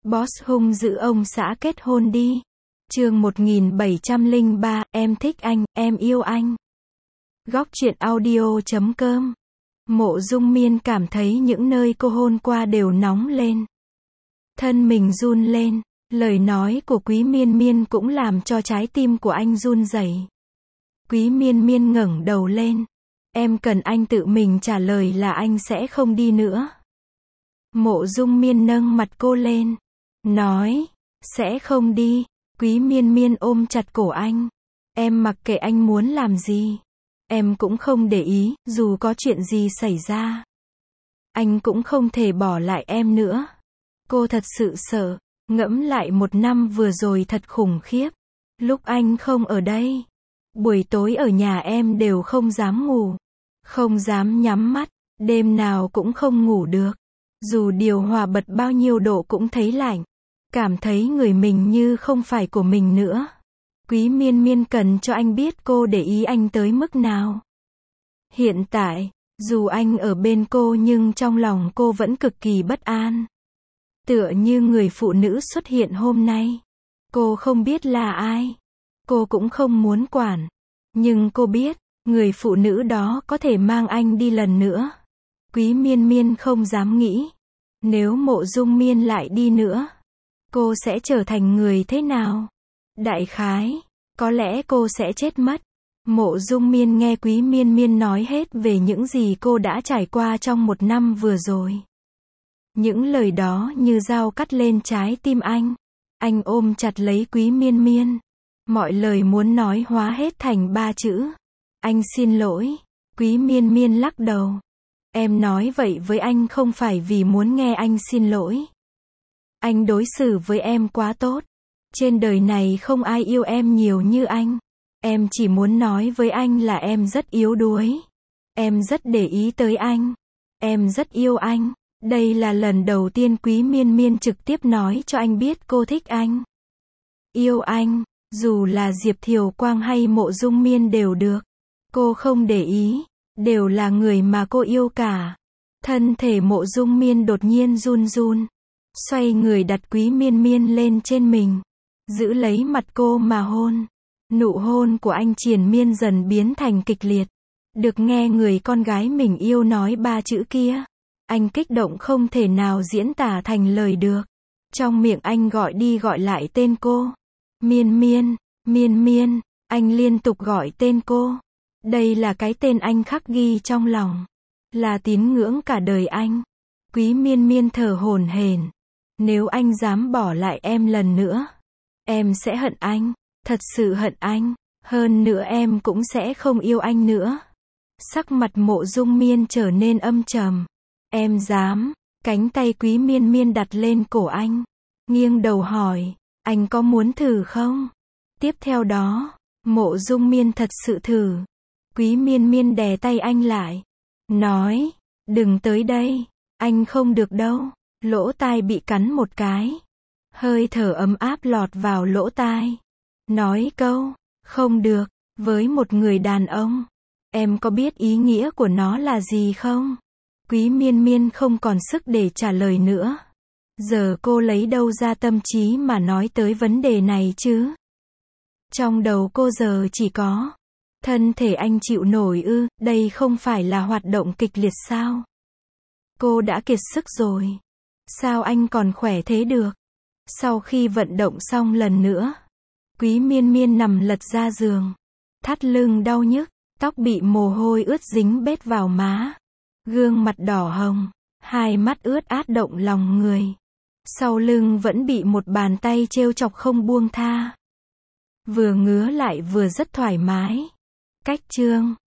Boss hung dữ ông xã kết hôn đi. Chương 1703, em thích anh, em yêu anh. Góc truyện audio.com. Mộ Dung Miên cảm thấy những nơi cô hôn qua đều nóng lên. Thân mình run lên, lời nói của Quý Miên Miên cũng làm cho trái tim của anh run rẩy. Quý Miên Miên ngẩng đầu lên. Em cần anh tự mình trả lời là anh sẽ không đi nữa. Mộ Dung Miên nâng mặt cô lên, nói, sẽ không đi. Quý Miên Miên ôm chặt cổ anh. Em mặc kệ anh muốn làm gì. Em cũng không để ý, dù có chuyện gì xảy ra. Anh cũng không thể bỏ lại em nữa. Cô thật sự sợ, ngẫm lại 1 năm vừa rồi thật khủng khiếp. Lúc anh không ở đây, buổi tối ở nhà em đều không dám ngủ, không dám nhắm mắt, đêm nào cũng không ngủ được. Dù điều hòa bật bao nhiêu độ cũng thấy lạnh, cảm thấy người mình như không phải của mình nữa. Quý Miên Miên cần cho anh biết cô để ý anh tới mức nào. Hiện tại, dù anh ở bên cô nhưng trong lòng cô vẫn cực kỳ bất an. Tựa như người phụ nữ xuất hiện hôm nay. Cô không biết là ai. Cô cũng không muốn quản. Nhưng cô biết, người phụ nữ đó có thể mang anh đi lần nữa. Quý Miên Miên không dám nghĩ. Nếu Mộ Dung Miên lại đi nữa, cô sẽ trở thành người thế nào? Đại khái, có lẽ cô sẽ chết mất. Mộ Dung Miên nghe Quý Miên Miên nói hết về những gì cô đã trải qua trong 1 năm vừa rồi. Những lời đó như dao cắt lên trái tim anh. Anh ôm chặt lấy Quý Miên Miên. Mọi lời muốn nói hóa hết thành 3 chữ. Anh xin lỗi. Quý Miên Miên lắc đầu. Em nói vậy với anh không phải vì muốn nghe anh xin lỗi. Anh đối xử với em quá tốt. Trên đời này không ai yêu em nhiều như anh. Em chỉ muốn nói với anh là em rất yếu đuối. Em rất để ý tới anh. Em rất yêu anh. Đây là lần đầu tiên Quý Miên Miên trực tiếp nói cho anh biết cô thích anh. Yêu anh, dù là Diệp Thiều Quang hay Mộ Dung Miên đều được. Cô không để ý, đều là người mà cô yêu cả. Thân thể Mộ Dung Miên đột nhiên run run. Xoay người đặt Quý Miên Miên lên trên mình. Giữ lấy mặt cô mà hôn. Nụ hôn của anh triền miên dần biến thành kịch liệt. Được nghe người con gái mình yêu nói 3 chữ kia. Anh kích động không thể nào diễn tả thành lời được. Trong miệng anh gọi đi gọi lại tên cô. Miên Miên, Miên Miên, anh liên tục gọi tên cô. Đây là cái tên anh khắc ghi trong lòng. Là tín ngưỡng cả đời anh. Quý Miên Miên thở hổn hển. Nếu anh dám bỏ lại em lần nữa, em sẽ hận anh. Thật sự hận anh. Hơn nữa em cũng sẽ không yêu anh nữa. Sắc mặt Mộ Dung Miên trở nên âm trầm. Em dám. Cánh tay Quý Miên Miên đặt lên cổ anh. Nghiêng đầu hỏi. Anh có muốn thử không? Tiếp theo đó, Mộ Dung Miên thật sự thử. Quý Miên Miên đè tay anh lại. Nói. Đừng tới đây. Anh không được đâu. Lỗ tai bị cắn một cái. Hơi thở ấm áp lọt vào lỗ tai. Nói câu. Không được. Với một người đàn ông. Em có biết ý nghĩa của nó là gì không? Quý Miên Miên không còn sức để trả lời nữa. Giờ cô lấy đâu ra tâm trí mà nói tới vấn đề này chứ? Trong đầu cô giờ chỉ có. Thân thể anh chịu nổi ư? Đây không phải là hoạt động kịch liệt sao? Cô đã kiệt sức rồi. Sao anh còn khỏe thế được? Sau khi vận động xong lần nữa, Quý Miên Miên nằm lật ra giường. Thắt lưng đau nhức, tóc bị mồ hôi ướt dính bết vào má. Gương mặt đỏ hồng, hai mắt ướt át động lòng người. Sau lưng vẫn bị một bàn tay trêu chọc không buông tha. Vừa ngứa lại vừa rất thoải mái. Cách chương